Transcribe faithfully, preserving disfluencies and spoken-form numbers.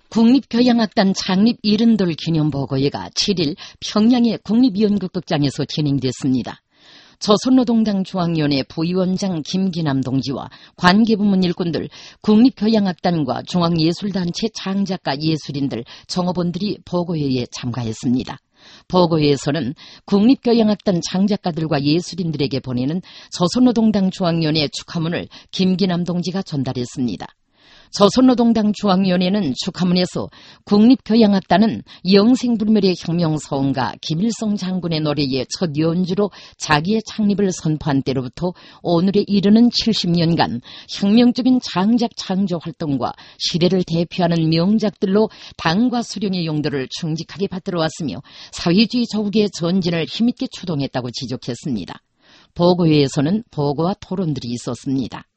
국립교향악단 창립 일흔돌 기념보고회가 칠일 평양의 국립연극극장에서 진행됐습니다. 조선노동당 중앙위원회 부위원장 김기남 동지와 관계부문 일꾼들, 국립교향악단과 중앙예술단체 창작가 예술인들, 종업원들이 보고회에 참가했습니다. 보고회에서는 국립교향악단 창작가들과 예술인들에게 보내는 조선노동당 중앙위원회 축하문을 김기남 동지가 전달했습니다. 조선노동당 중앙위원회는 축하문에서 국립교향악단은 영생불멸의 혁명사원가 김일성 장군의 노래의 첫 연주로 자기의 창립을 선포한 때로부터 오늘에 이르는 칠십 년간 혁명적인 창작 창조 활동과 시대를 대표하는 명작들로 당과 수령의 용도를 충직하게 받들어 왔으며 사회주의 조국의 전진을 힘있게 추동했다고 지적했습니다. 보고회에서는 보고와 토론들이 있었습니다.